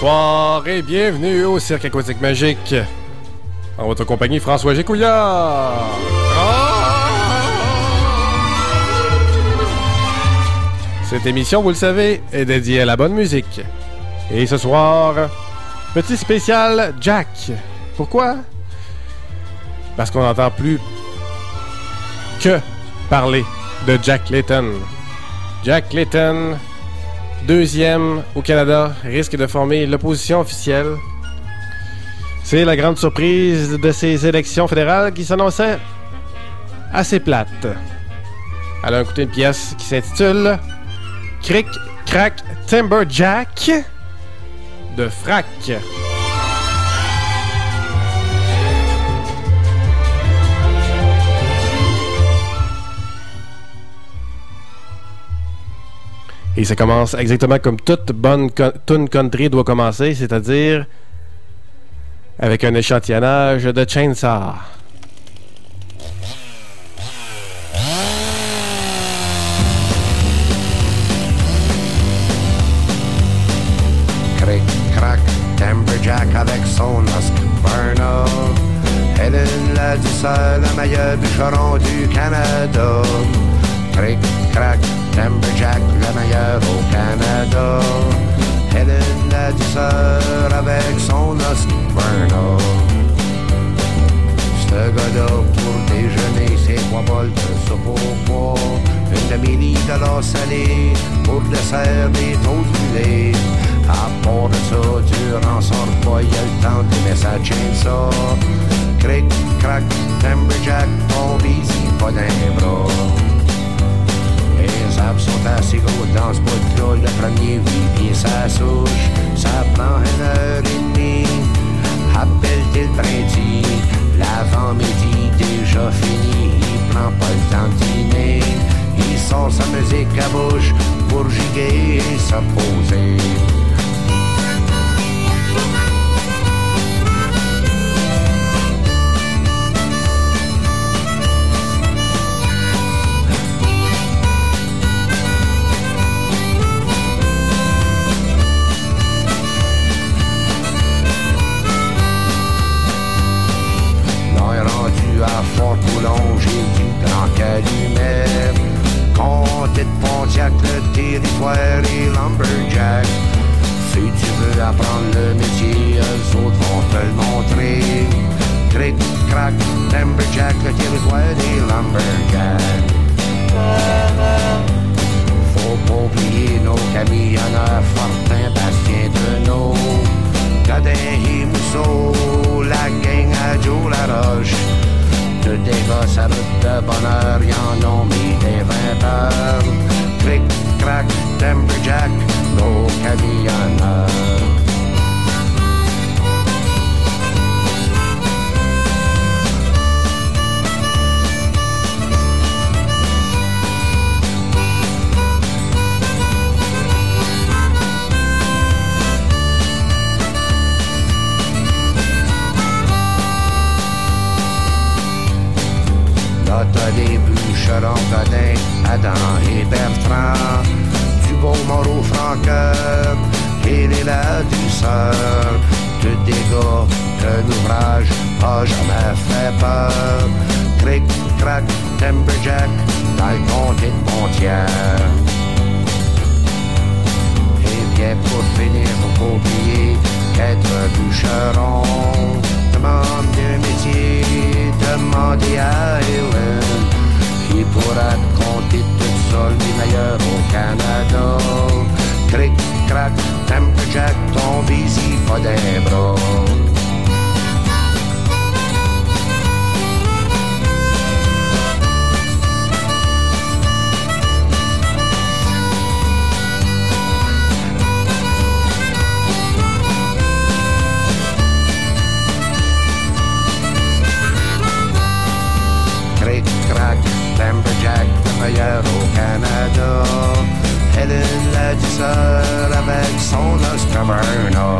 Bonsoir et bienvenue au Cirque Aquatique Magique. En votre compagnie, François Gécouillard. Cette émission, vous le savez, est dédiée à la bonne musique. Et ce soir, petit spécial Jack. Pourquoi? Parce qu'on n'entend plus que parler de Jack Layton. Jack Layton, deuxième au Canada, risque de former l'opposition officielle. C'est la grande surprise de ces élections fédérales qui s'annonçaient assez plates. Elle a écouté une pièce qui s'intitule Cric, Crack, Timberjack de Frac. Et ça commence exactement comme toute bonne tune country doit commencer, c'est-à-dire avec un échantillonnage de Chainsaw. Cric, crac, Timberjack avec son Husqvarna. Hélène la douceur, la meilleure bûcheron du Canada. Cric, crac, Timberjack, le meilleur au Canada. Hélène la douceur avec son Husqvarna. Ce gars-là, pour déjeuner, c'est 3 bols de soupe au bois. Une demi-lit de l'or salé, pour le dessert, des toasts brûlés. À part de ça, durant son repas, il y a le temps d'aimer sa Chainsaw. Cric, crac, Timberjack, tombe ici, pas d'un bras. Les arbres sont assez gros dans ce bout-là. Le premier 8 pieds, ça souche. Ça prend 1h30. Appelle-t-il brindille. L'avant-midi déjà fini. Il prend pas le temps de dîner. Il sort sa musique à bouche pour giguer et se poser. À Fort-Coulon, j'ai du Grand Calumet. Comté de Pontiac, le territoire et Lumberjack. Si tu veux apprendre le métier, eux autres vont te le montrer. Cric, crac, Timberjack, le territoire et Lumberjack. Faut pas oublier nos camionneurs, Fortin, Bastien, Deneau, Godin et Mousseau, la gang à Joe Laroche. Tous des gosses à route de bonheur, y'en ont mis des 20 heures. Cric, crac, Timberjack, nos camionneurs. T'as des bûcherons, Godin, Adam et Bertrand, du beau Moreau Franqueur, et les la douceur, tous des gars que l'ouvrage a jamais fait peur. Cric, crac, Timberjack, dans le comté de Pontiac. Et bien pour finir, faut pas oublier qu'être bûcheron demande un métier, demandez à Hélène, qui pourra te compter tout seul les meilleurs au Canada. Cric, crac, Timberjack, tombe ici, pas d'un bras. Cric, crac, Timberjack, le meilleur au Canada. Hélène la douceur avec son Husqvarna.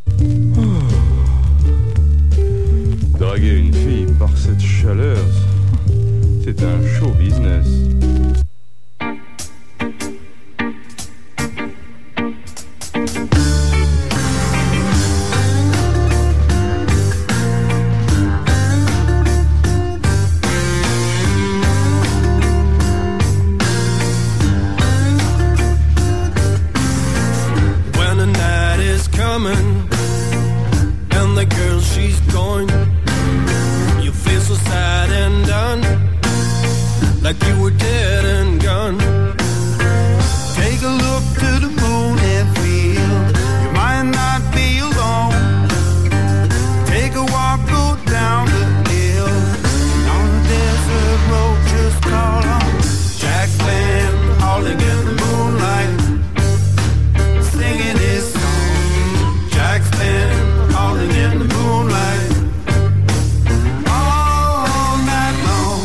Draguer une fille par cette chaleur, business. And the girl she's going, you feel so sad and done, like you were dead and gone. Take a look to the moon and feel you might not be alone. Take a walk, go down the hill, on the desert road, just call on Jack's band, hauling in the moonlight, singing his song. Jack's been hauling in the moonlight all night long.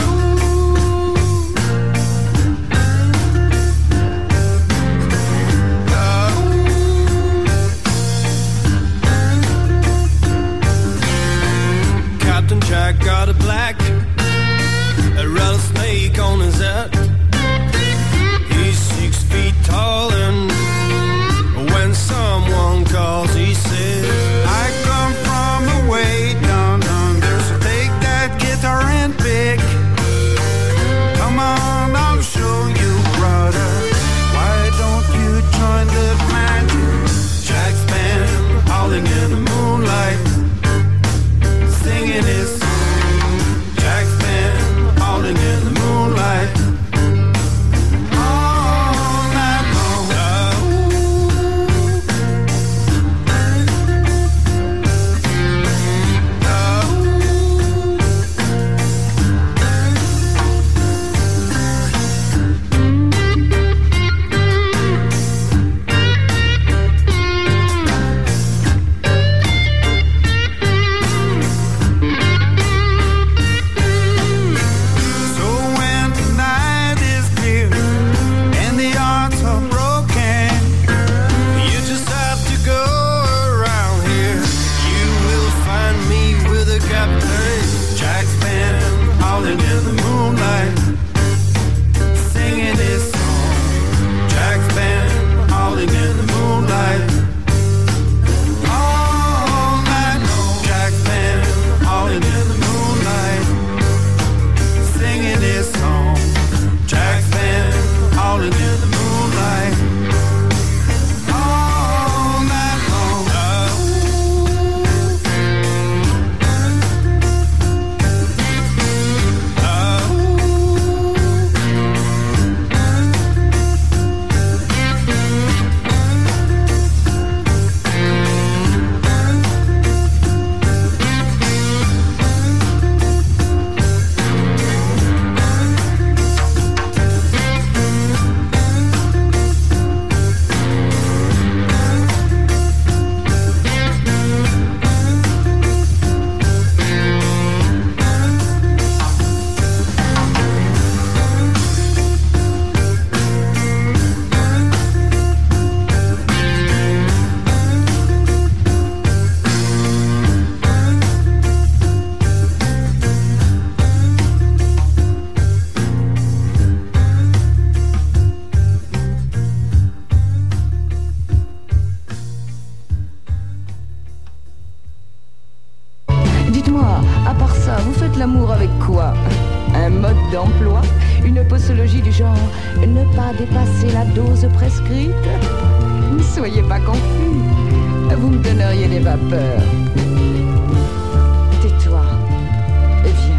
Captain Jack got a black, a rattlesnake on his head. He's 6 feet tall, and when someone calls, he says, I come from away down under, so take that guitar and pick. Come on, I'll show you, brother. Why don't you join the band? Jack's band, howling in the moonlight, singing his song. Jack's band, howling in the moonlight all night long. l'amour avec quoi? Un mode d'emploi? Une posologie du genre ne pas dépasser la dose prescrite? Ne soyez pas confus, vous me donneriez des vapeurs. Tais-toi, viens.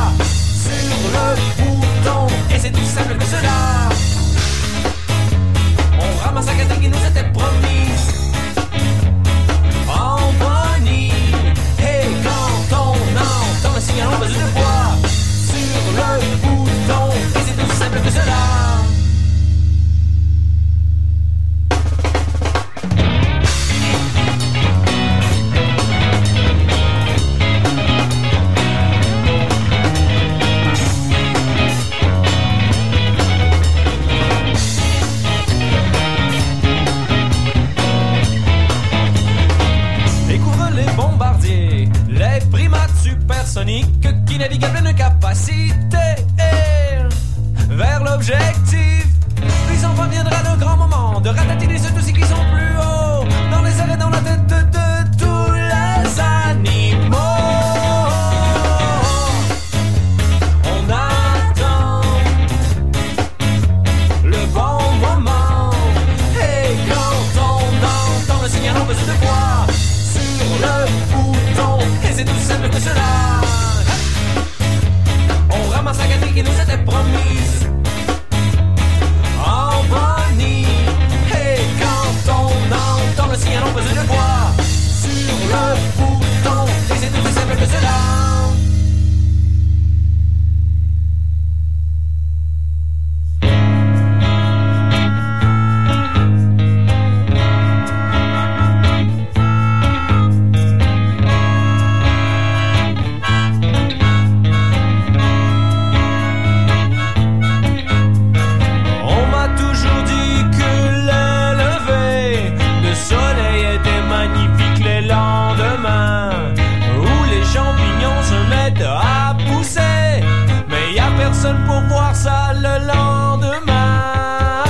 bois sur le bouton, et c'est tout simple que cela. On ramasse la gâterie qui nous était promise en bonnie. Et quand on entend le signal en bas de bois sur le bouton, et c'est tout simple que cela. Supersonique qui navigue à pleine capacité vers l'objectif. Puis enfin viendra le grand moment de ratatiner ceux aussi qui sont plus hauts dans les airs et dans la tête de tous les animaux. On attend le bon moment, et quand on entend le signal en besoin de voix sur le bouton, et c'est tout simple que cela. On ramasse la gâterie qui nous était promise en bonnie. Et quand on entend le signal en besoin de voix sur le bouton, et c'est tout simple que cela. Pour voir ça le lendemain.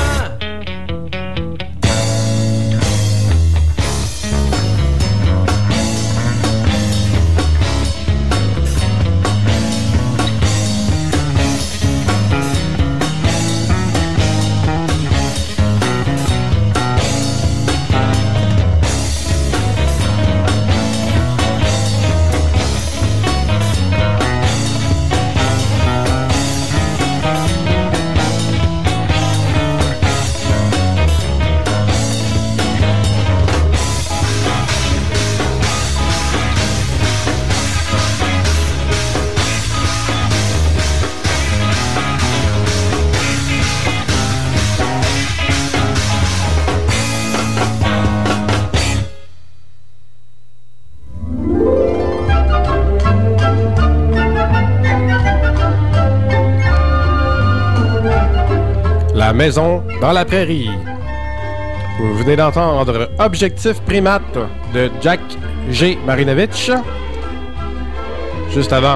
La maison dans la prairie. Vous venez d'entendre Objectif Primate de Jack G. Marinovich. Juste avant,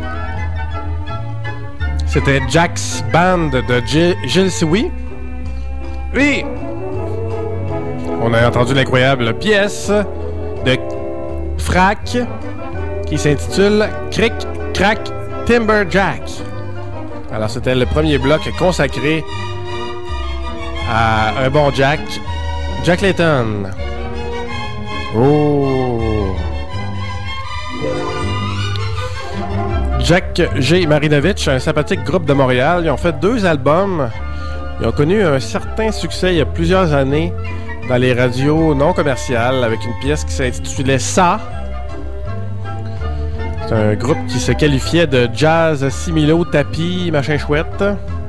c'était Jack's Band de Gilles Sioui. Oui, on a entendu l'incroyable pièce de Frack qui s'intitule Crick Crack Timberjack. Alors c'était le premier bloc consacré à un bon Jack Layton. Oh! Jack G. Marinovich, un sympathique groupe de Montréal. Ils ont fait 2 albums. Ils ont connu un certain succès il y a plusieurs années dans les radios non commerciales avec une pièce qui s'intitulait Ça. C'est un groupe qui se qualifiait de jazz similo, tapis, machin chouette.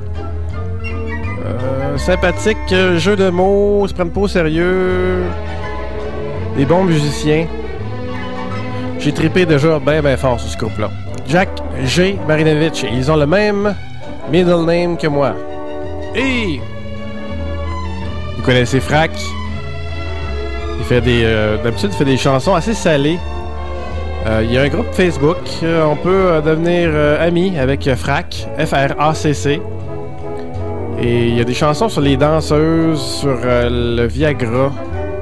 Sympathique, jeu de mots, se prennent pas au sérieux. Des bons musiciens. J'ai trippé déjà ben fort sur ce groupe-là. Jack G. Marinovich. Ils ont le même middle name que moi. Et vous connaissez Frack. Il fait d'habitude, il fait des chansons assez salées. Il y a un groupe Facebook. On peut devenir amis avec Frack. F-R-A-C-C. Et il y a des chansons sur les danseuses, sur le Viagra,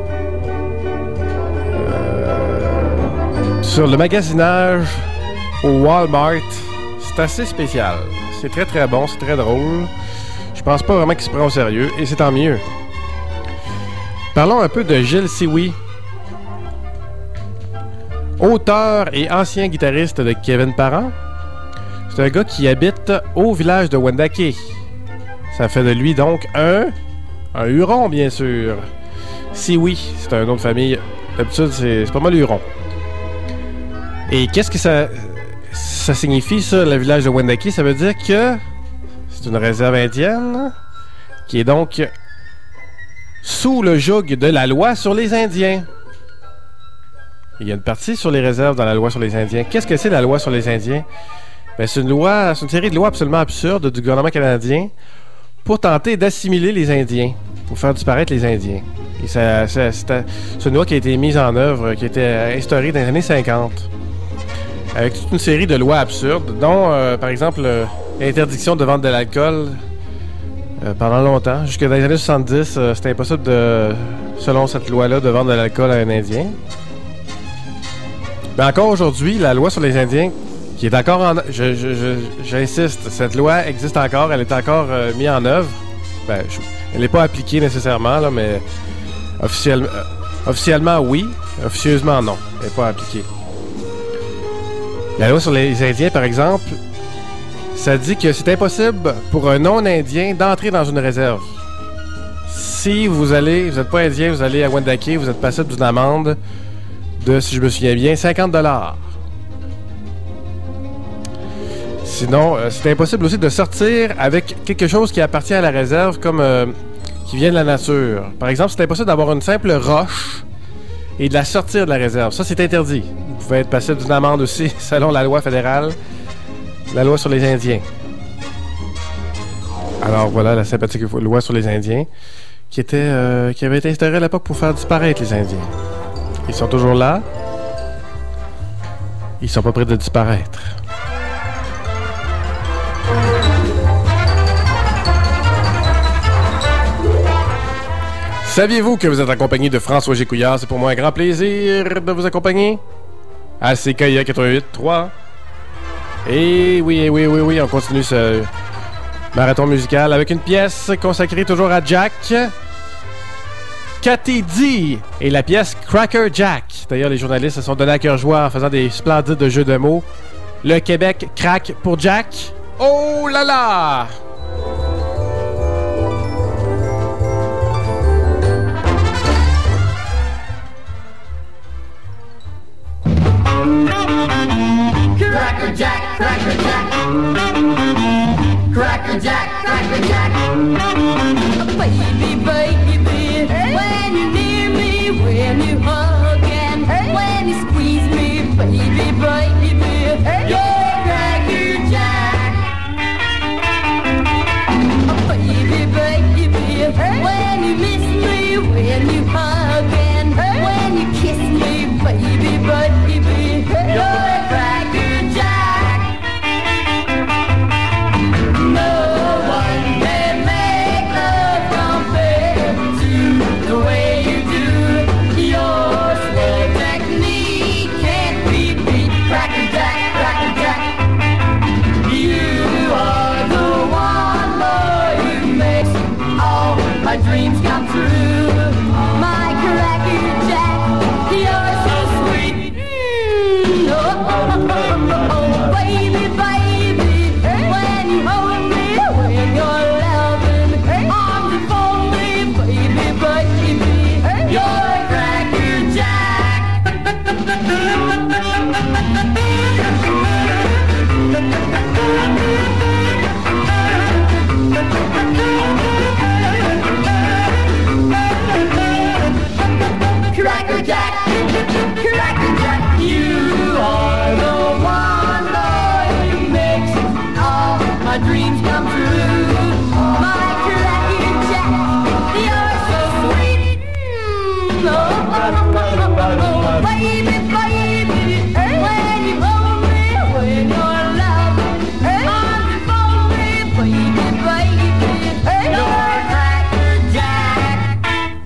sur le magasinage au Walmart. C'est assez spécial. C'est très très bon, c'est très drôle. Je pense pas vraiment qu'il se prend au sérieux, et c'est tant mieux. Parlons un peu de Gilles Sioui. Auteur et ancien guitariste de Kevin Parent. C'est un gars qui habite au village de Wendake. Ça fait de lui donc un Huron, bien sûr. Si oui, c'est un nom de famille. D'habitude, c'est pas mal Huron. Et qu'est-ce que ça signifie, ça, le village de Wendake? Ça veut dire que c'est une réserve indienne qui est donc sous le joug de la loi sur les Indiens. Il y a une partie sur les réserves dans la loi sur les Indiens. Qu'est-ce que c'est la loi sur les Indiens? Ben, c'est une série de lois absolument absurdes du gouvernement canadien pour tenter d'assimiler les Indiens, pour faire disparaître les Indiens. Et c'est une loi qui a été mise en œuvre, qui a été instaurée dans les années 50. Avec toute une série de lois absurdes, dont, par exemple, l'interdiction de vente de l'alcool pendant longtemps. Jusque dans les années 70, c'était impossible, selon cette loi-là, de vendre de l'alcool à un Indien. Mais encore aujourd'hui, la loi sur les Indiens, qui est encore en... J'insiste, cette loi existe encore, elle est encore mise en œuvre. Ben, elle n'est pas appliquée nécessairement, là, mais officiellement, oui. Officieusement, non. Elle n'est pas appliquée. La loi sur les Indiens, par exemple, ça dit que c'est impossible pour un non-Indien d'entrer dans une réserve. Si vous n'êtes pas Indien, vous allez à Wendake, vous êtes passible d'une amende de, si je me souviens bien, 50 $. Sinon, c'est impossible aussi de sortir avec quelque chose qui appartient à la réserve, comme qui vient de la nature. Par exemple, c'est impossible d'avoir une simple roche et de la sortir de la réserve. Ça, c'est interdit. Vous pouvez être passible d'une amende aussi, selon la loi fédérale, la loi sur les Indiens. Alors voilà, la sympathique loi sur les Indiens, qui avait été instaurée à l'époque pour faire disparaître les Indiens. Ils sont toujours là. Ils sont pas prêts de disparaître. Saviez-vous que vous êtes accompagné de François Gécouillard? C'est pour moi un grand plaisir de vous accompagner à CKIA 88.3. Et oui, on continue ce marathon musical avec une pièce consacrée toujours à Jack. Cathy D et la pièce Cracker Jack. D'ailleurs, les journalistes se sont donnés à cœur joie en faisant des splendides jeux de mots. Le Québec craque pour Jack. Oh là là! Cracker Jack, Cracker Jack. Cracker Jack, Cracker Jack. Baby, baby, when you near me, when you hug and when you squeeze me, baby, baby, you're Cracker Jack. Baby, baby, when you miss me, when you hug and when you kiss me, baby, baby, you're Cracker Jack. No one can make love compare to the way you do. Your slow technique can't be beat. Cracker Jack, Cracker Jack. You are the one, boy, who makes all my dreams come true. My Cracker Jack, you're so sweet. Oh, baby, baby, when you hold me, when you're loving, arms enfold me, baby, baby, you're Cracker Jack. Cracker Jack, Cracker Jack, you are the one, boy, who makes all my dreams come true. My Cracker Jack, you're so sweet. Oh, baby, baby, when you hold me, when you're loving, arms enfold me, baby, baby, you're Cracker Jack.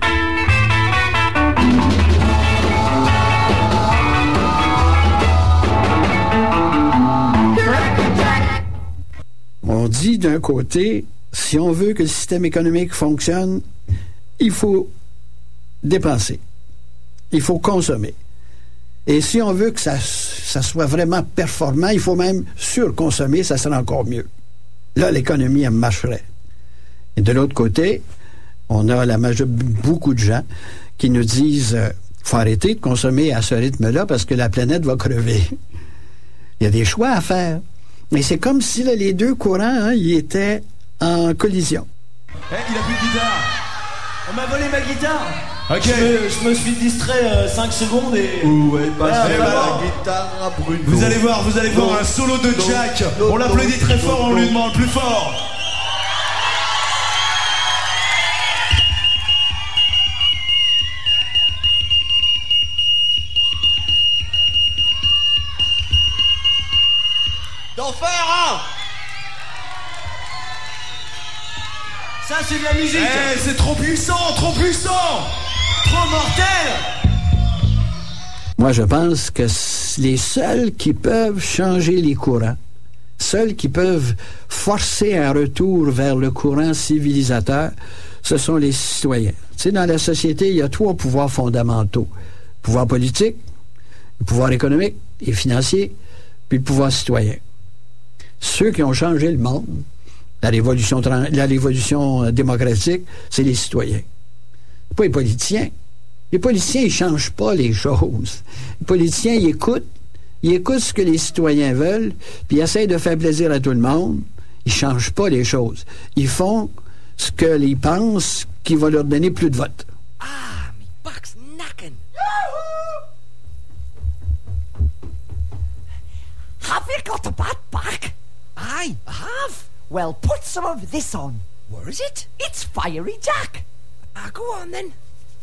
Cracker Jack. On dit d'un côté, si on veut que le système économique fonctionne, il faut dépenser. Il faut consommer. Et si on veut que ça soit vraiment performant, il faut même surconsommer, ça serait encore mieux. Là, l'économie, elle marcherait. Et de l'autre côté, on a beaucoup de gens qui nous disent faut arrêter de consommer à ce rythme-là parce que la planète va crever. Il y a des choix à faire. Mais c'est comme si là, les deux courants, ils étaient en collision. Il a plus de guitare. On m'a volé ma guitare. Ok. Je me suis distrait 5 secondes et... Où est passée la guitare à Bruno? Vous allez voir un solo de Jack. On l'applaudit très fort, on lui demande plus fort. D'enfer, hein. Ça, c'est de la musique. C'est trop puissant, trop mortel. Moi, je pense que les seuls qui peuvent changer les courants, seuls qui peuvent forcer un retour vers le courant civilisateur, ce sont les citoyens. Tu sais, dans la société, il y a 3 pouvoirs fondamentaux. Le pouvoir politique, le pouvoir économique et financier, puis le pouvoir citoyen. Ceux qui ont changé le monde, la révolution démocratique, c'est les citoyens. Pas les politiciens. Les politiciens, ils ne changent pas les choses. Les politiciens, ils écoutent ce que les citoyens veulent, puis ils essayent de faire plaisir à tout le monde. Ils ne changent pas les choses. Ils font ce qu'ils pensent qui va leur donner plus de votes. Ah, me buck's knacking. Have you got a bad back? I have. Well, put some of this on. Where is it? It's Fiery Jack. Go on then.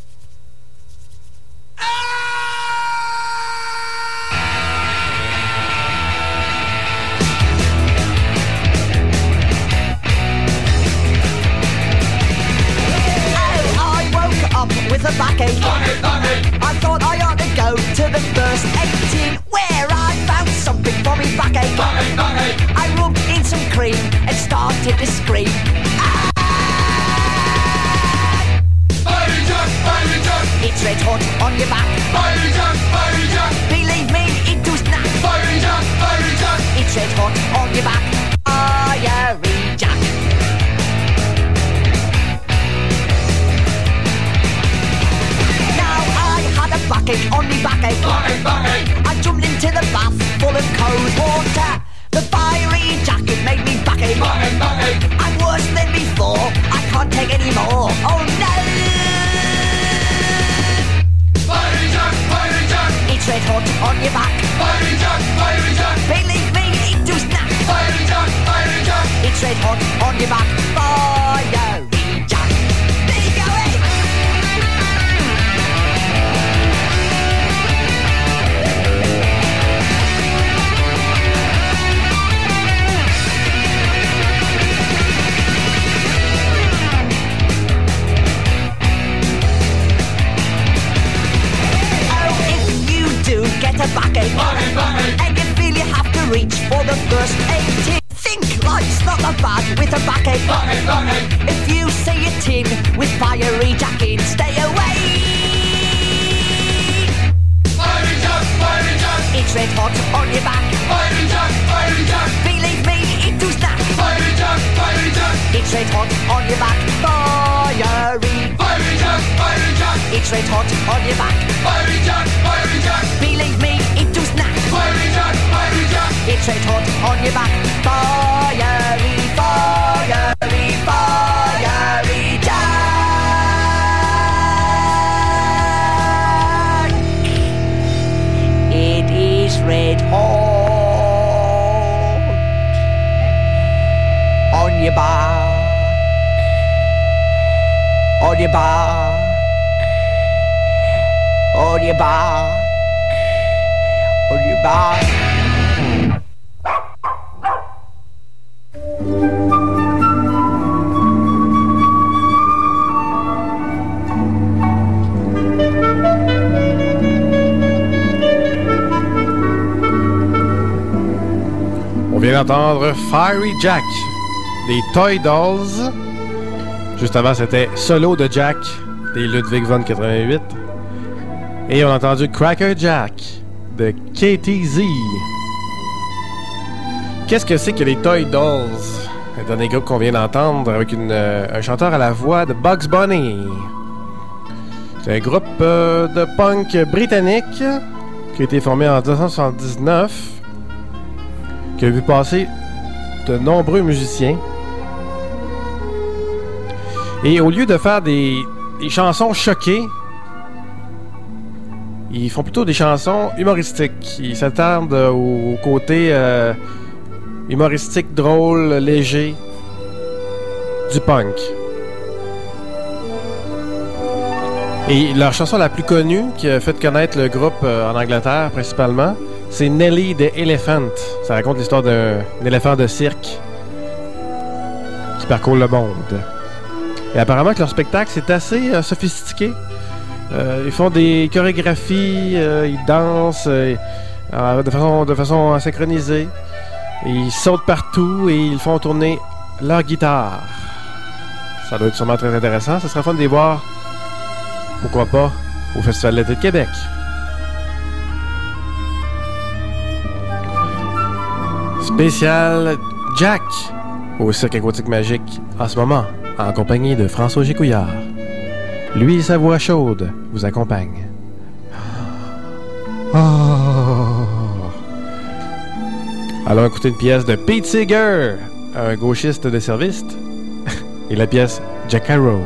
With a backache. I thought I ought to go to the first 18 where I found something for me backache. I rubbed in some cream and started to scream. Fiery Jack, it's red hot on your back. Fiery Jack, believe me, it does not. Fiery Jack, it's red hot on your back. Fiery Jack. Backache on me backache. I jumped into the bath full of cold water. The Fiery Jacket made me backache. I'm worse than before. I can't take any more. Oh no! Fiery Jack, it's red hot on your back. Fiery Jack, believe me, it does not. Fiery Jack, it's red hot on your back. Fiery Jack. There you go, eh? Get a backache, and you feel you have to reach for the first 18. Think life's not that bad with a backache. If you see a tin with Fiery Jack in, stay away. Fiery Jack, it's red hot on your back. Fiery Jack, believe me, it does not. Fiery Jack, it's red hot on your back. Fiery Jack, it's red hot on your back. Fiery Jack, believe me, it does not. Fiery Jack, it's red hot on your back. Fiery Jack. It is red hot on your back. On your back. On your back. On your back. On vient d'entendre Fiery Jack des Toy Dolls. Juste avant, c'était Solo de Jack des Ludwig von 88. Et on a entendu Cracker Jack de KTZ. Qu'est-ce que c'est que les Toy Dolls? Le dernier groupe qu'on vient d'entendre avec un chanteur à la voix de Bugs Bunny. C'est un groupe de punk britannique qui a été formé en 1979, qui a vu passer de nombreux musiciens. Et au lieu de faire des chansons choquées, ils font plutôt des chansons humoristiques. Ils s'attardent au côté humoristique, drôle, léger du punk. Et leur chanson la plus connue, qui a fait connaître le groupe en Angleterre principalement, c'est Nelly the Elephant. Ça raconte l'histoire d'un éléphant de cirque qui parcourt le monde. Et apparemment que leur spectacle, c'est assez sophistiqué. Ils font des chorégraphies, ils dansent de façon synchronisée. Ils sautent partout et ils font tourner leur guitare. Ça doit être sûrement très intéressant. Ça serait fun de les voir, pourquoi pas, au Festival de l'été de Québec. Spécial Jack au Cirque Aquatique Magique en ce moment, en compagnie de François Gécouillard. Lui et sa voix chaude vous accompagnent. Oh. Allons écouter une pièce de Pete Seeger, un gauchiste de service, et la pièce Jack Arrow.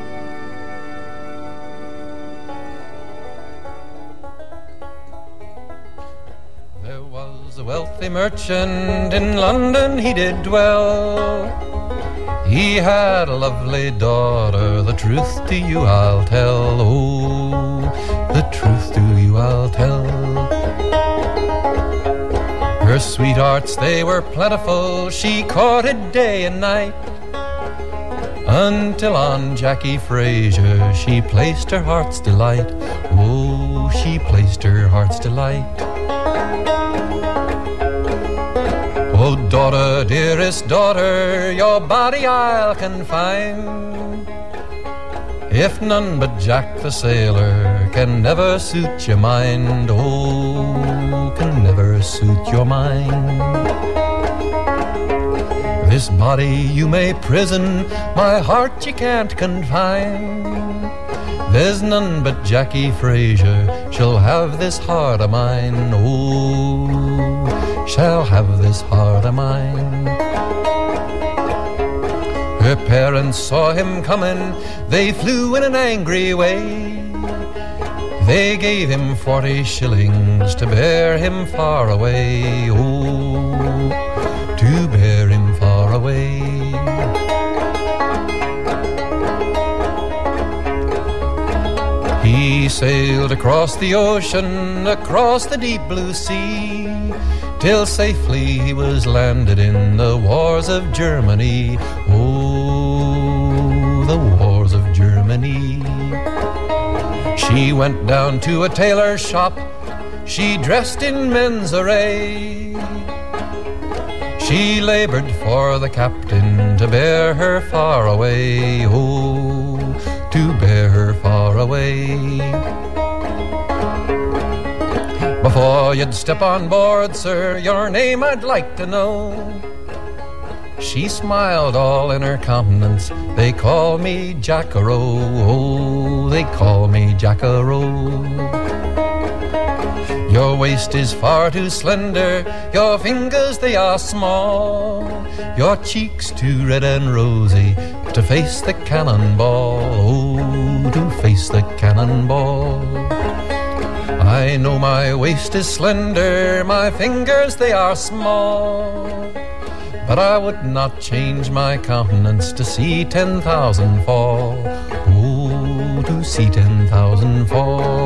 There was a wealthy merchant in London, he did dwell. He had a lovely daughter, the truth to you I'll tell. Oh, the truth to you I'll tell. Her sweethearts, they were plentiful, she courted day and night, until on Jackie Fraser she placed her heart's delight. Oh, she placed her heart's delight. Oh, daughter, dearest daughter, your body I'll confine, if none but Jack the sailor can never suit your mind. Oh, can never suit your mind. This body you may prison, my heart you can't confine. There's none but Jackie Fraser shall have this heart of mine. Oh, shall have this heart of mine. Her parents saw him coming, they flew in an angry way. They gave him 40 shillings to bear him far away. Oh, to bear him far away. He sailed across the ocean, across the deep blue sea, till safely he was landed in the wars of Germany. Oh, the wars of Germany. She went down to a tailor's shop, she dressed in men's array. She labored for the captain to bear her far away. Oh, to bear her far away. Before you'd step on board, sir, your name I'd like to know. She smiled all in her countenance, they call me Jack-a-row. Oh, they call me Jack-a-row. Your waist is far too slender, your fingers they are small, your cheeks too red and rosy to face the cannonball. Oh, to face the cannonball. I know my waist is slender, my fingers they are small, but I would not change my countenance to see 10,000 fall. Oh, to see 10,000 fall.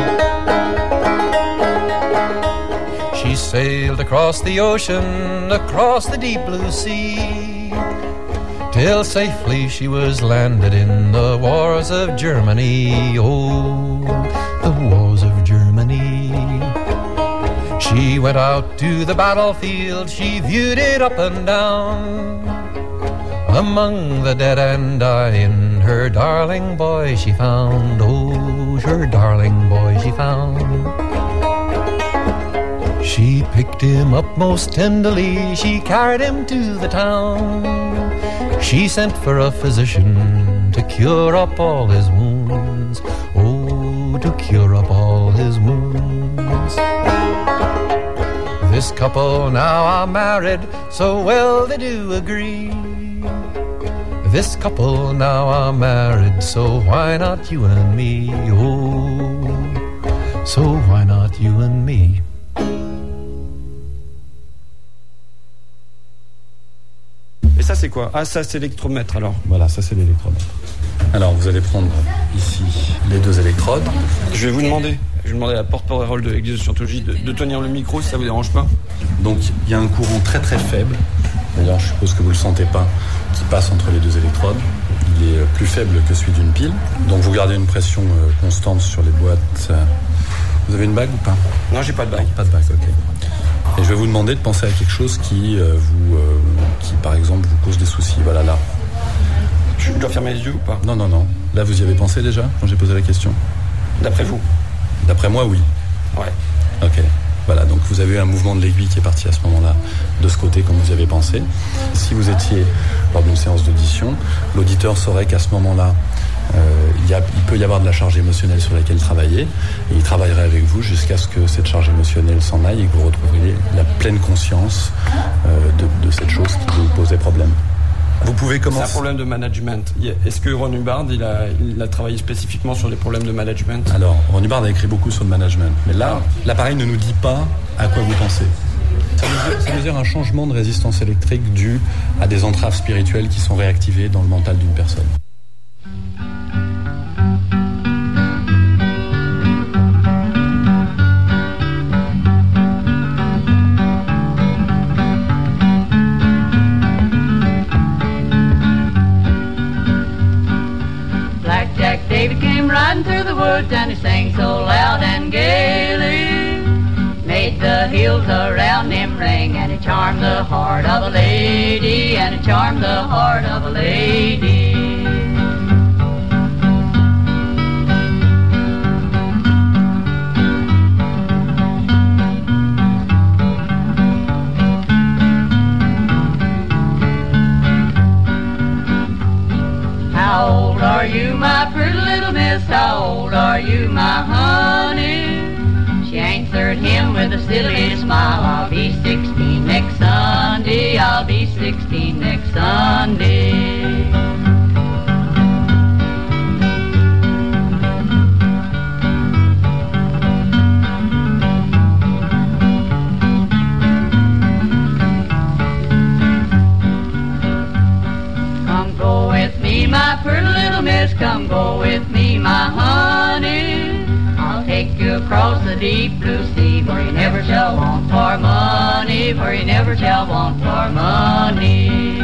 She sailed across the ocean, across the deep blue sea, till safely she was landed in the wars of Germany. Oh, the wars of Germany. She went out to the battlefield, she viewed it up and down. Among the dead and dying, her darling boy she found. Oh, her darling boy she found. She picked him up most tenderly, she carried him to the town. She sent for a physician to cure up all his wounds. Oh, to cure up all his wounds. This couple now are married, so well they do agree. This couple now are married, so why not you and me? Oh, so why not you and me? Et ça c'est quoi? Ah, ça c'est l'électromètre alors. Voilà, ça c'est l'électromètre. Alors vous allez prendre ici les 2 électrodes. Je vais demander à la porte-parole de l'Église de Scientologie de tenir le micro si ça vous dérange pas. Donc il y a un courant très très faible, d'ailleurs je suppose que vous ne le sentez pas, qui passe entre les 2 électrodes. Il est plus faible que celui d'une pile. Donc vous gardez une pression constante sur les boîtes. Vous avez une bague ou pas? Non, j'ai pas de bague. Pas de bague, ok. Et je vais vous demander de penser à quelque chose qui par exemple vous cause des soucis. Voilà, là. Je dois fermer les yeux ou pas? Non. Là vous y avez pensé déjà quand j'ai posé la question? D'après vous? D'après moi, oui. Ouais. Ok. Voilà, donc vous avez eu un mouvement de l'aiguille qui est parti à ce moment-là de ce côté, comme vous y avez pensé. Si vous étiez lors d'une séance d'audition, l'auditeur saurait qu'à ce moment-là, il peut y avoir de la charge émotionnelle sur laquelle travailler, et il travaillerait avec vous jusqu'à ce que cette charge émotionnelle s'en aille et que vous retrouviez la pleine conscience de cette chose qui vous posait problème. Vous pouvez commencer. C'est un problème de management. Est-ce que Ron Hubbard, il a travaillé spécifiquement sur les problèmes de management? Alors, Ron Hubbard a écrit beaucoup sur le management. Mais là, l'appareil ne nous dit pas à quoi vous pensez. Ça veut dire un changement de résistance électrique dû à des entraves spirituelles qui sont réactivées dans le mental d'une personne. David came riding through the woods and he sang so loud and gaily, made the hills around him ring, and he charmed the heart of a lady, and he charmed the heart of a lady. How old are you, my pretty little miss? How old are you, my honey? She answered him with a silly smile. I'll be 16 next Sunday. I'll be 16 next Sunday. My pretty little miss, come go with me, my honey. I'll take you across the deep blue sea, where you never shall want for money, where you never shall want for money.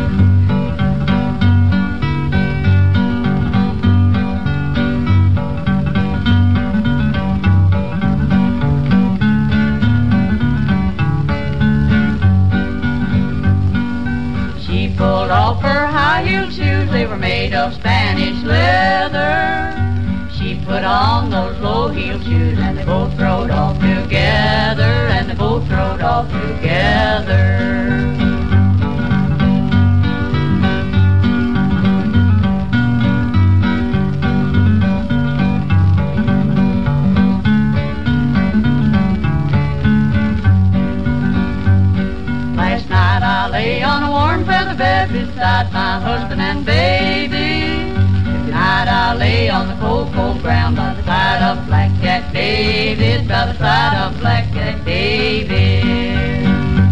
She pulled off her high-heeled shoes, they were made of Spanish leather. She put on those low-heeled shoes, and they both rode off together, and they both rode off together. Last night I lay on a warm feather bed beside my husband and baby. Tonight I lay on the cold, cold ground by the side of Black Cat David, by the side of Black Cat David.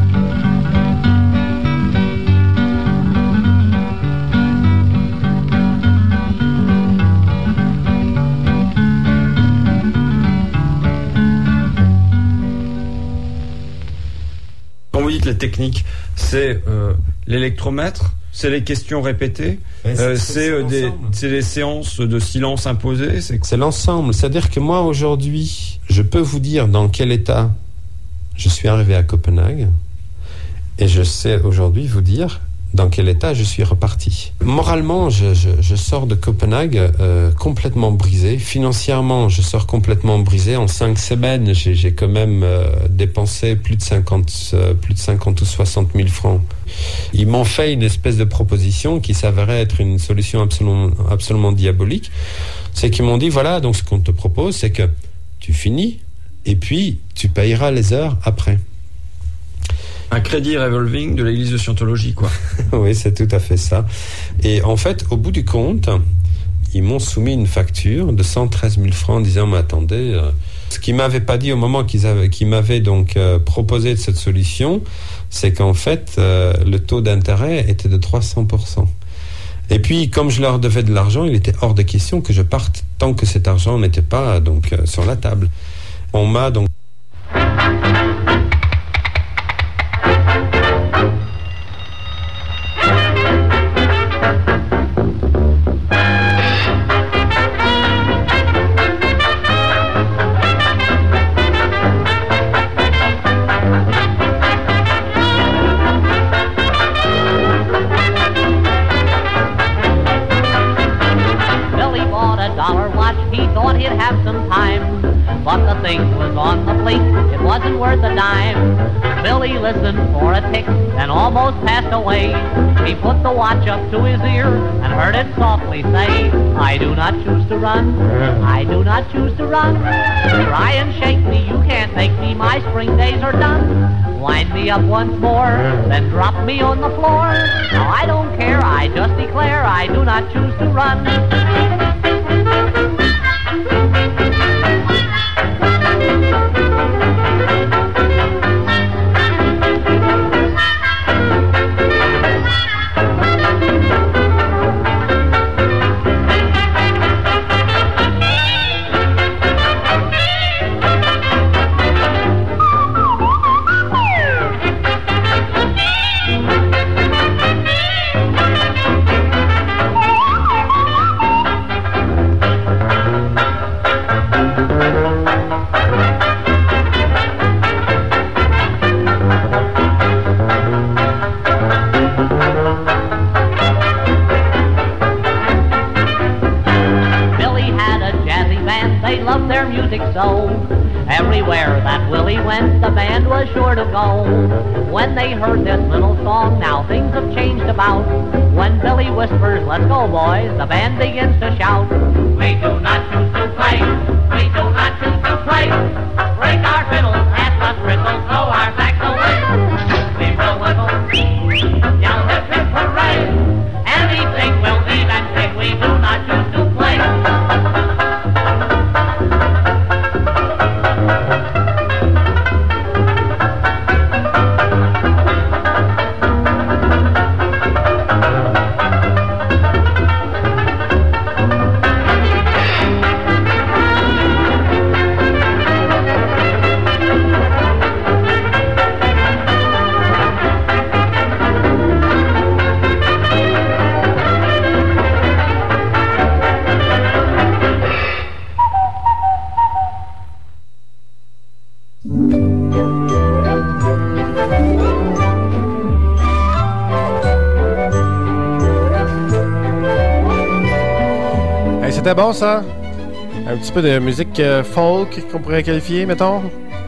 Quand vous dites les techniques, c'est l'électromètre, c'est les questions répétées, c'est des séances de silence imposées. C'est l'ensemble. C'est-à-dire que moi, aujourd'hui, je peux vous dire dans quel état je suis arrivé à Copenhague, et je sais aujourd'hui vous dire dans quel état je suis reparti. Moralement, je sors de Copenhague complètement brisé. Financièrement, je sors complètement brisé. En 5 semaines, j'ai quand même dépensé plus de 50 ou 60 000 francs. Ils m'ont fait une espèce de proposition qui s'avérait être une solution absolument diabolique. C'est qu'ils m'ont dit, voilà, donc ce qu'on te propose, c'est que tu finis et puis tu payeras les heures après. Un crédit revolving de l'église de Scientologie, quoi. Oui, c'est tout à fait ça. Et en fait, au bout du compte, ils m'ont soumis une facture de 113 000 francs en disant, mais attendez, ce qu'ils m'avaient pas dit au moment qu'ils m'avaient donc proposé de cette solution, c'est qu'en fait, le taux d'intérêt était de 300%. Et puis, comme je leur devais de l'argent, il était hors de question que je parte tant que cet argent n'était pas donc sur la table. On m'a donc... Listened for a tick and almost passed away. He put the watch up to his ear and heard it softly say, I do not choose to run, I do not choose to run. Try and shake me, you can't make me, my spring days are done. Wind me up once more, then drop me on the floor. Now I don't care, I just declare I do not choose to run. When they heard this little song, now things have changed about. When Billy whispers, let's go boys, the band begins to shout. We do not choose to play, we do not choose to play. Break our fiddles, ask us riddles, throw our sacks away. We will whistle, yell hip hip hooray. Anything will even take, we do not choose to play. C'était bon, ça? Un petit peu de musique folk qu'on pourrait qualifier, mettons.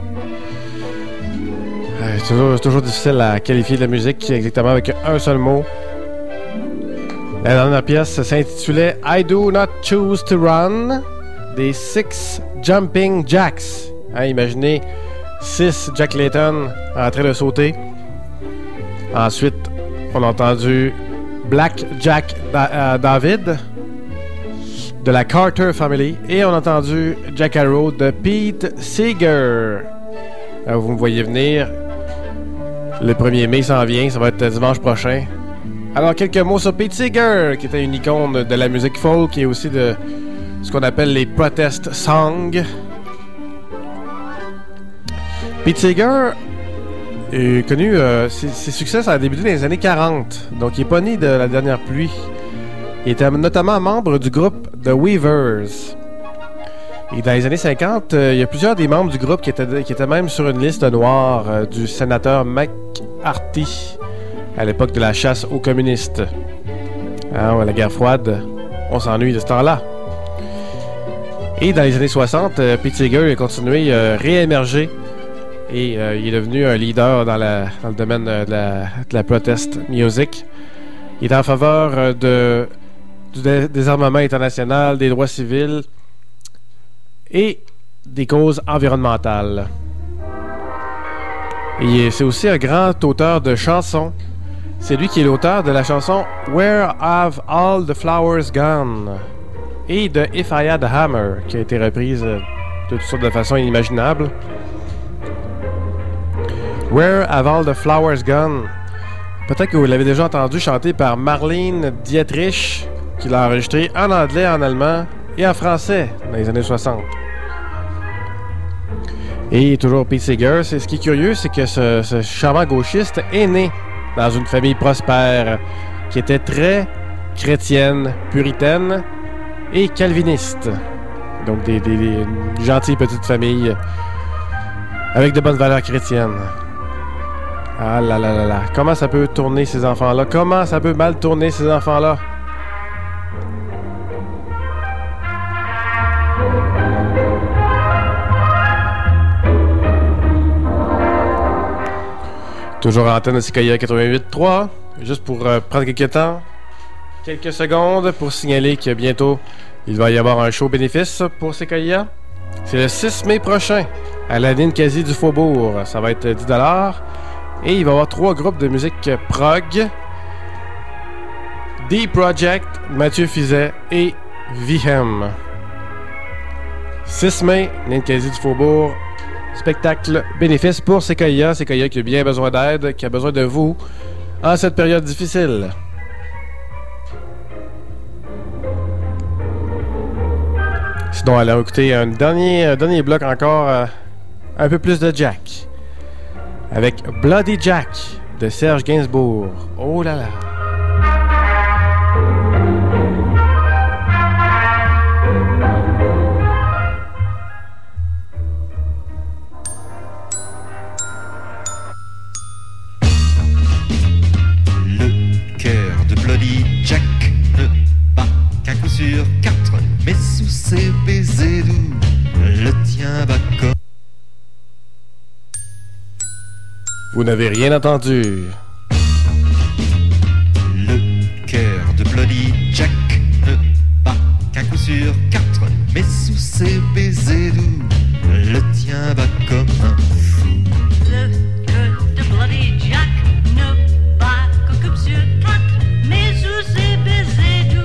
C'est toujours difficile à qualifier de la musique exactement avec un seul mot. La dernière pièce s'intitulait I Do Not Choose to Run des 6 Jumping Jacks. Imaginez 6 Jack Layton en train de sauter. Ensuite, on a entendu Black Jack David de la Carter Family et on a entendu Jack Arrow de Pete Seeger. Alors, vous me voyez venir, le 1er mai s'en vient, ça va être dimanche prochain. Alors quelques mots sur Pete Seeger, qui était une icône de la musique folk et aussi de ce qu'on appelle les protest songs. Pete Seeger est connu, ses succès ça a débuté dans les années 40, donc il n'est pas né de la dernière pluie. Il était notamment membre du groupe The Weavers. Et dans les années 50, il y a plusieurs des membres du groupe qui étaient même sur une liste noire du sénateur McCarthy à l'époque de la chasse aux communistes. Hein, la guerre froide, on s'ennuie de ce temps-là. Et dans les années 60, Pete Seeger a continué à réémerger et il est devenu un leader dans le domaine de la protest music. Il est en faveur du désarmement international, des droits civils et des causes environnementales. Et c'est aussi un grand auteur de chansons. C'est lui qui est l'auteur de la chanson Where Have All the Flowers Gone et de If I Had a Hammer, qui a été reprise de toutes sortes de façons inimaginables. Where Have All the Flowers Gone? Peut-être que vous l'avez déjà entendu chanter par Marlene Dietrich, qui l'a enregistré en anglais, en allemand et en français dans les années 60. Et toujours Pete Seeger, ce qui est curieux, c'est que ce charmant gauchiste est né dans une famille prospère qui était très chrétienne, puritaine et calviniste. Donc des gentilles petites familles avec de bonnes valeurs chrétiennes. Ah là là là là. Comment ça peut tourner ces enfants-là? Comment ça peut mal tourner ces enfants-là? Toujours en antenne de Sequoia 88.3. Juste pour prendre quelques secondes pour signaler que bientôt, il va y avoir un show bénéfice pour Sequoia. C'est le 6 mai prochain à la Ninkasi du Faubourg. Ça va être 10$. Et il va y avoir 3 groupes de musique prog. D-Project, Mathieu Fizet et Vihem. 6 mai, Ninkasi du Faubourg. Spectacle bénéfice pour Sequoia. Sequoia qui a bien besoin d'aide, qui a besoin de vous en cette période difficile. Sinon, allons écouter un dernier bloc encore, un peu plus de Jack. Avec Bloody Jack de Serge Gainsbourg. Oh là là! Sur 4, mais sous ses baisers doux, le tien bat comme... Vous n'avez rien entendu. Le cœur de Bloody Jack ne bat qu'un coup sur 4, mais sous ses baisers doux, le tien bat comme un fou. Le cœur de Bloody Jack ne bat qu'un coup sur 4, mais sous ses baisers doux,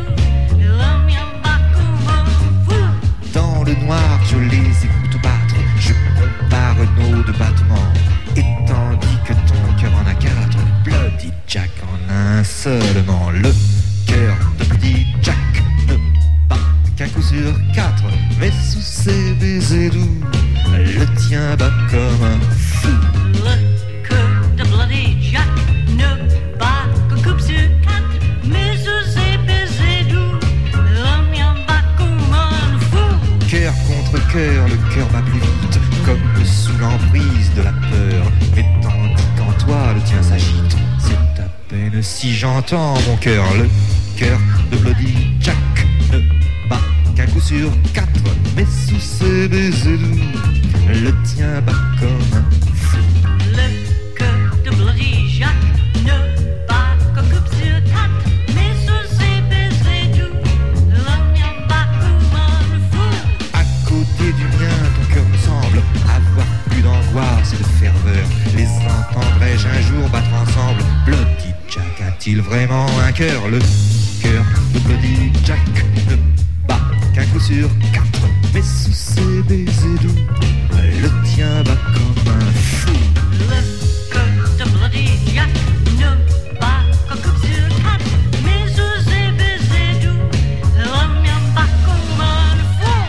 dans le noir, je les écoute battre. Je compare nos deux battements. Et tandis que ton cœur en a 4, Bloody Jack en a un seulement. Le cœur de Bloody Jack ne bat qu'un coup sur 4, mais sous ses baisers doux, le tien bat comme un fou. Le cœur de Bloody Jack ne bat qu'un coup sur 4, mais sous ses baisers doux, le mien bat comme un fou. Cœur contre cœur, le cœur bat plus vite, comme sous l'emprise de la peur. Mais tandis qu'en toi le tien s'agite, c'est à peine si j'entends mon cœur. Le cœur de Bloody Jack ne bat qu'un coup sur 4, mais sous ses baisers doux, le tien bat comme un fou. Le cœur de Bloody Jack ne bat qu'un coup sur 4, mais sous ses baisers doux, le mien bat comme un fou. À côté du mien, ton cœur me semble avoir plus d'angoisse et de ferveur. Les entendrai-je un jour battre ensemble? Bloody Jack a-t-il vraiment un cœur? Le cœur de Bloody Jack ne bat qu'un coup sur 4, mais sous ses baisers doux, le tien bat comme un fou. Le cœur de Bloody Jack ne bat qu'un coup sur 4, mais sous ses baisers doux, le mien bat comme un fou.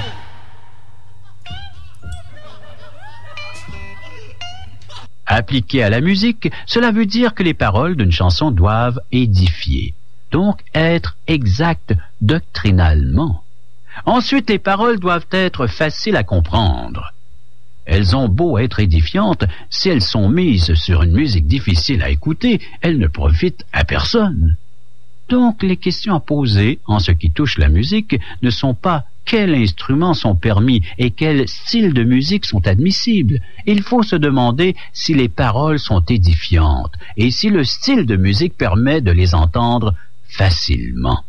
Appliqué à la musique, cela veut dire que les paroles d'une chanson doivent édifier, donc être exactes doctrinalement. Ensuite, les paroles doivent être faciles à comprendre. Elles ont beau être édifiantes, si elles sont mises sur une musique difficile à écouter, elles ne profitent à personne. Donc les questions à poser en ce qui touche la musique ne sont pas quels instruments sont permis et quels styles de musique sont admissibles. Il faut se demander si les paroles sont édifiantes et si le style de musique permet de les entendre facilement.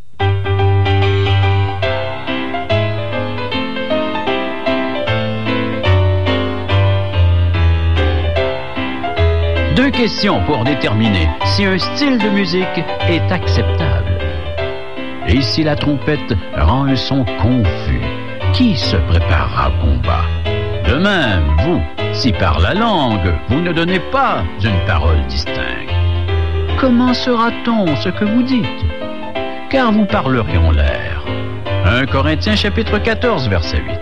Deux questions pour déterminer si un style de musique est acceptable. Et si la trompette rend un son confus, qui se préparera au combat? De même, vous, si par la langue, vous ne donnez pas une parole distincte, comment saura-t-on ce que vous dites? Car vous parlerez en l'air. 1 Corinthiens chapitre 14, verset 8.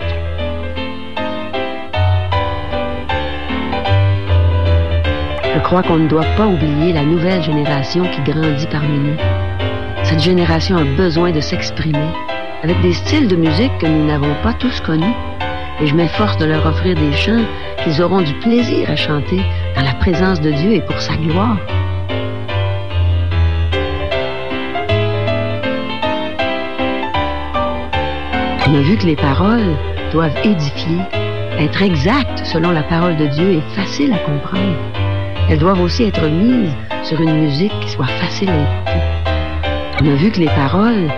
Je crois qu'on ne doit pas oublier la nouvelle génération qui grandit parmi nous. Cette génération a besoin de s'exprimer avec des styles de musique que nous n'avons pas tous connus. Et je m'efforce de leur offrir des chants qu'ils auront du plaisir à chanter dans la présence de Dieu et pour sa gloire. On a vu que les paroles doivent édifier, être exactes selon la parole de Dieu et faciles à comprendre. Elles doivent aussi être mises sur une musique qui soit facile à écouter. On a vu que les paroles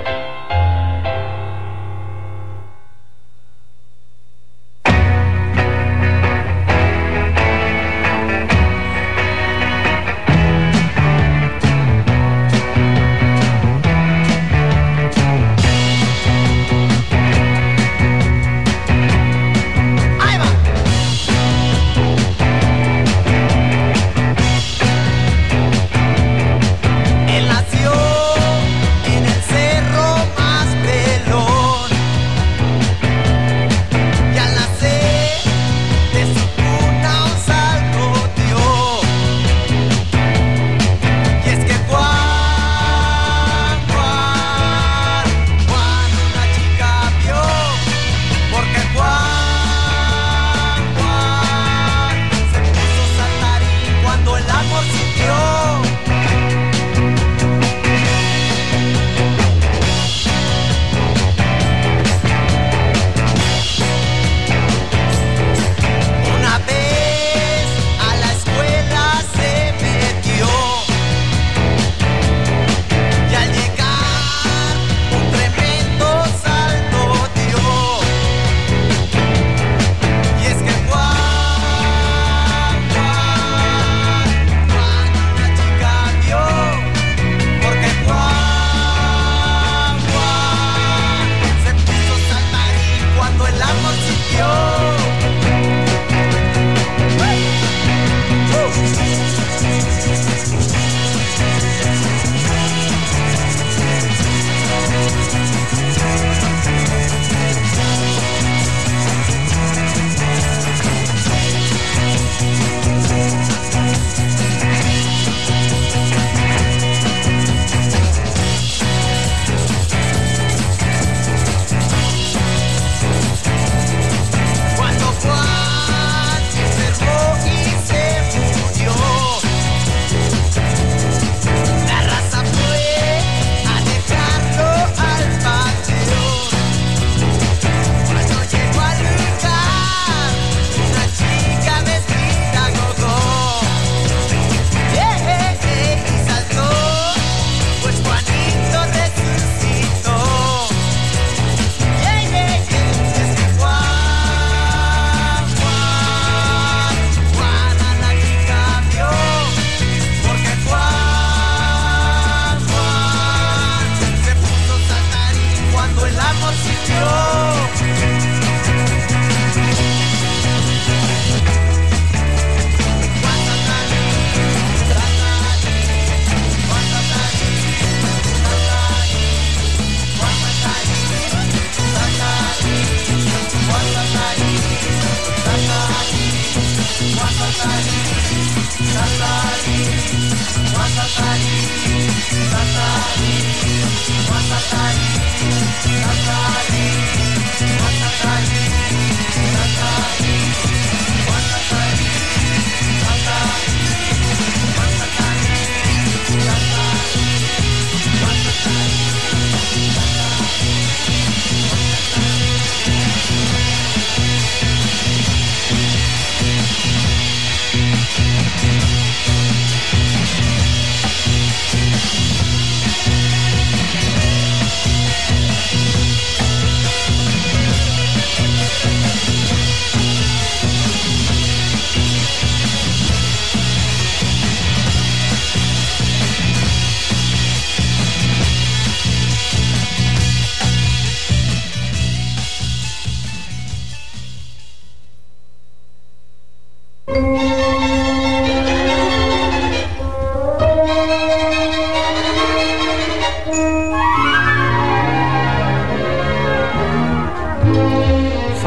Él nació en el cerro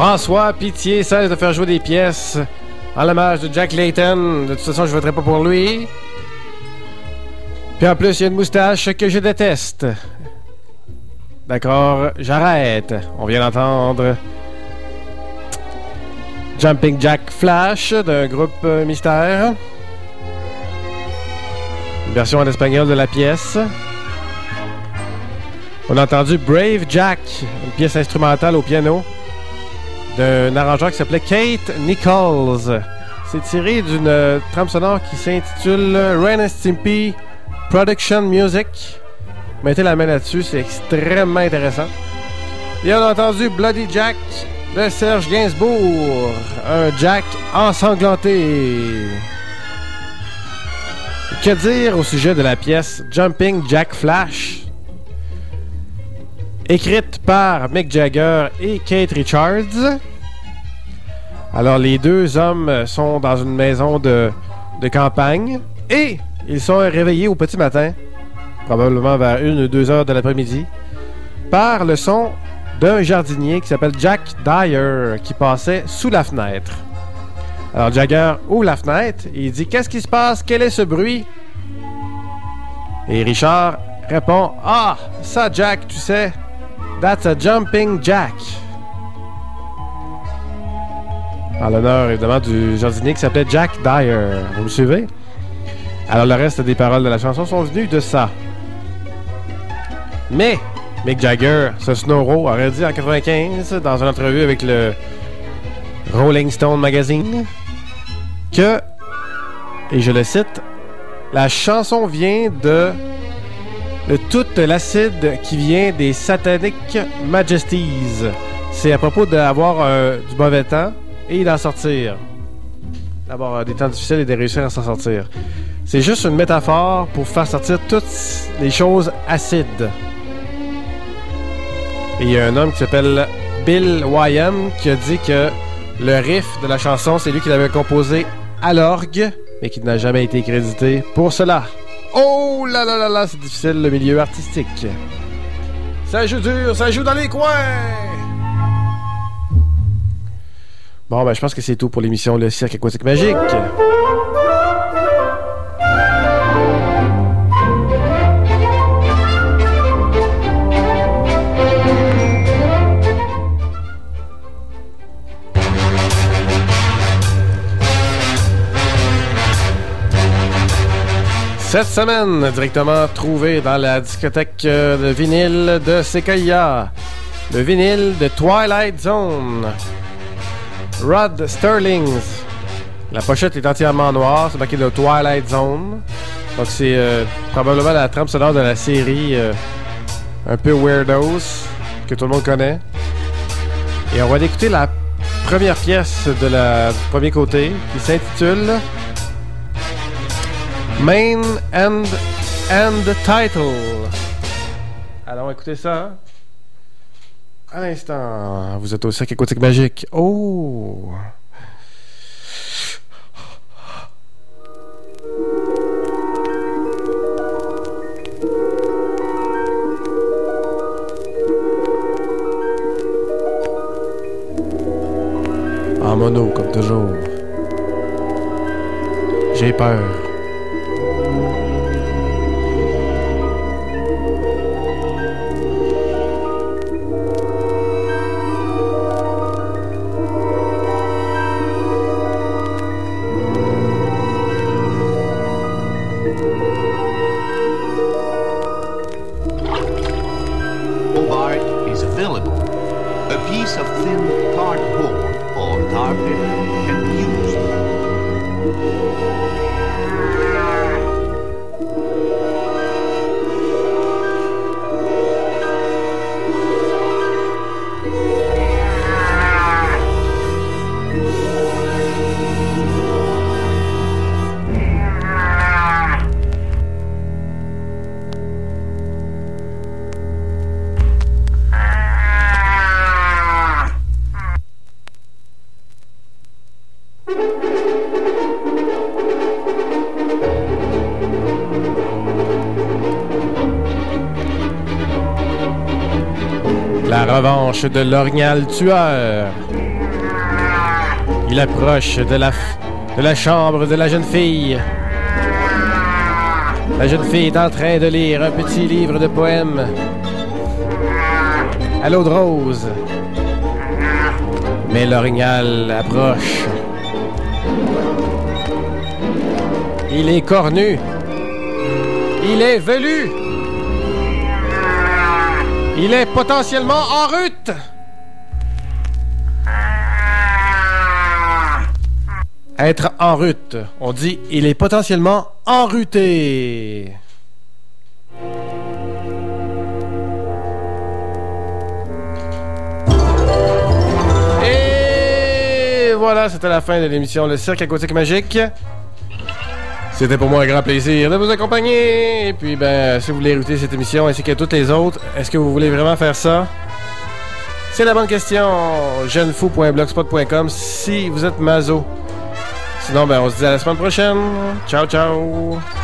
François Pitié cesse de faire jouer des pièces en l'hommage de Jack Layton. De toute façon, je voterai pas pour lui. Puis en plus, il y a une moustache que je déteste. D'accord, j'arrête. On vient d'entendre Jumping Jack Flash d'un groupe mystère. Une version en espagnol de la pièce. On a entendu Brave Jack, une pièce instrumentale au piano d'un arrangeur qui s'appelait Kate Nichols. C'est tiré d'une trame sonore qui s'intitule Ren and Stimpy Production Music. Mettez la main là-dessus, c'est extrêmement intéressant. Et on a entendu Bloody Jack de Serge Gainsbourg, un Jack ensanglanté. Que dire au sujet de la pièce Jumping Jack Flash, écrite par Mick Jagger et Keith Richards. Alors, les deux hommes sont dans une maison de campagne et ils sont réveillés au petit matin, probablement vers 1 ou 2 heures de l'après-midi, par le son d'un jardinier qui s'appelle Jack Dyer qui passait sous la fenêtre. Alors, Jagger ouvre la fenêtre et il dit « Qu'est-ce qui se passe? Quel est ce bruit? » Et Richard répond « Ah, ça, Jack, tu sais, that's a jumping jack. » En l'honneur, évidemment, du jardinier qui s'appelait Jack Dyer. Vous me suivez? Alors, le reste des paroles de la chanson sont venues de ça. Mais Mick Jagger, ce Snowro, aurait dit en 95, dans une entrevue avec le Rolling Stone Magazine, que, et je le cite, la chanson vient de toute l'acide qui vient des Satanic Majesties. C'est à propos d'avoir du mauvais temps et d'en sortir. D'avoir des temps difficiles et de réussir à s'en sortir. C'est juste une métaphore pour faire sortir toutes les choses acides. Et il y a un homme qui s'appelle Bill Wyam qui a dit que le riff de la chanson, c'est lui qui l'avait composé à l'orgue, mais qui n'a jamais été crédité pour cela. Oh là là là là, c'est difficile le milieu artistique. Ça joue dur, ça joue dans les coins. Bon, ben je pense que c'est tout pour l'émission Le Cirque Aquatique Magique. Cette semaine, directement trouvé dans la discothèque de vinyle de Sequoia, le vinyle de Twilight Zone, Rod Sterling. La pochette est entièrement noire, c'est marqué de Twilight Zone. Donc c'est probablement la trame sonore de la série un peu Weirdos, que tout le monde connaît. Et on va écouter la première pièce du premier côté, qui s'intitule Main and Title. Alors, écoutez ça. À l'instant, vous êtes au Cirque Aquatique Magique. Oh! En mono, comme toujours. J'ai peur. La revanche de l'orignal tueur. Il approche de la chambre de la jeune fille. La jeune fille est en train de lire un petit livre de poèmes à l'eau de rose. Mais l'orignal approche. Il est cornu. Il est velu. Il est potentiellement en rute. Être en rute. On dit il est potentiellement enruté. Et voilà, c'était la fin de l'émission Le Cirque Aquatique Magique. C'était pour moi un grand plaisir de vous accompagner. Et puis, si vous voulez écouter cette émission ainsi que toutes les autres, est-ce que vous voulez vraiment faire ça? C'est la bonne question. jeunefou.blogspot.com si vous êtes maso. Sinon, on se dit à la semaine prochaine. Ciao, ciao.